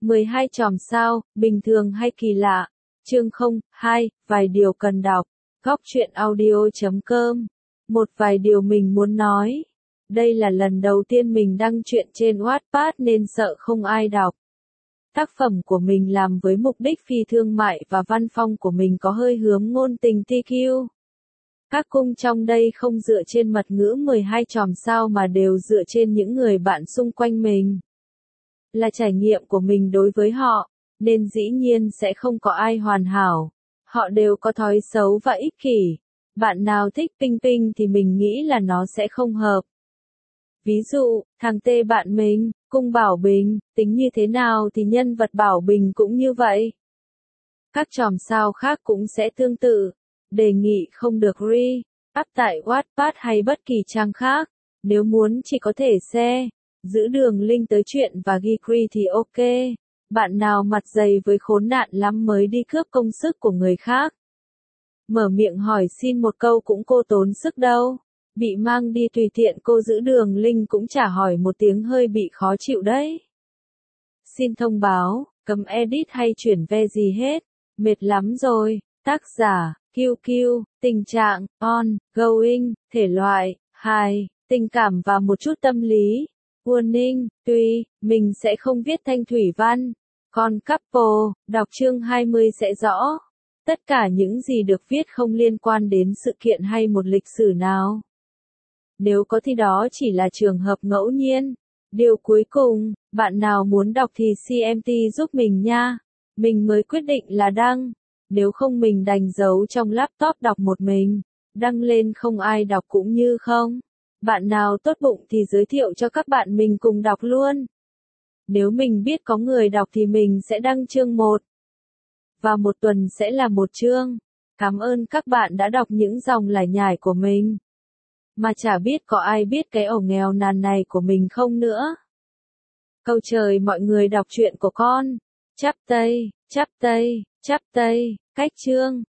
12 chòm sao, bình thường hay kỳ lạ. Chương 02, vài điều cần đọc. Góc truyện audio.com. Một vài điều mình muốn nói. Đây là lần đầu tiên mình đăng truyện trên Wattpad nên sợ không ai đọc. Tác phẩm của mình làm với mục đích phi thương mại và văn phong của mình có hơi hướng ngôn tình TQ. Các cung trong đây không dựa trên mật ngữ 12 chòm sao mà đều dựa trên những người bạn xung quanh mình. Là trải nghiệm của mình đối với họ, nên dĩ nhiên sẽ không có ai hoàn hảo. Họ đều có thói xấu và ích kỷ. Bạn nào thích Pinh Pinh thì mình nghĩ là nó sẽ không hợp. Ví dụ, thằng Tê bạn mình, cung Bảo Bình, tính như thế nào thì nhân vật Bảo Bình cũng như vậy. Các chòm sao khác cũng sẽ tương tự. Đề nghị không được up tại Wattpad hay bất kỳ trang khác. Nếu muốn chỉ có thể share, giữ đường link tới chuyện và ghi thì ok. Bạn nào mặt dày với khốn nạn lắm mới đi cướp công sức của người khác. Mở miệng hỏi xin một câu cũng cô tốn sức đâu. Bị mang đi tùy tiện cô giữ đường link cũng chả hỏi một tiếng hơi bị khó chịu đấy. Xin thông báo, cấm edit hay chuyển ve gì hết. Mệt lắm rồi. Tác giả, QQ, tình trạng, going, thể loại, hài, tình cảm và một chút tâm lý. Warning, tuy, mình sẽ không viết thanh thủy văn. Còn couple, đọc chương 20 sẽ rõ. Tất cả những gì được viết không liên quan đến sự kiện hay một lịch sử nào. Nếu có thì đó chỉ là trường hợp ngẫu nhiên. Điều cuối cùng, bạn nào muốn đọc thì CMT giúp mình nha. Mình mới quyết định là đăng. Nếu không mình đành giấu trong laptop đọc một mình. Đăng lên không ai đọc cũng như không. Bạn nào tốt bụng thì giới thiệu cho các bạn mình cùng đọc luôn. Nếu mình biết có người đọc thì mình sẽ đăng chương 1. Và một tuần sẽ là một chương. Cảm ơn các bạn đã đọc những dòng lải nhải của mình. Mà chả biết có ai biết cái ổ nghèo nàn này của mình không nữa. Cầu trời mọi người đọc truyện của con. Chắp tay, cách chương.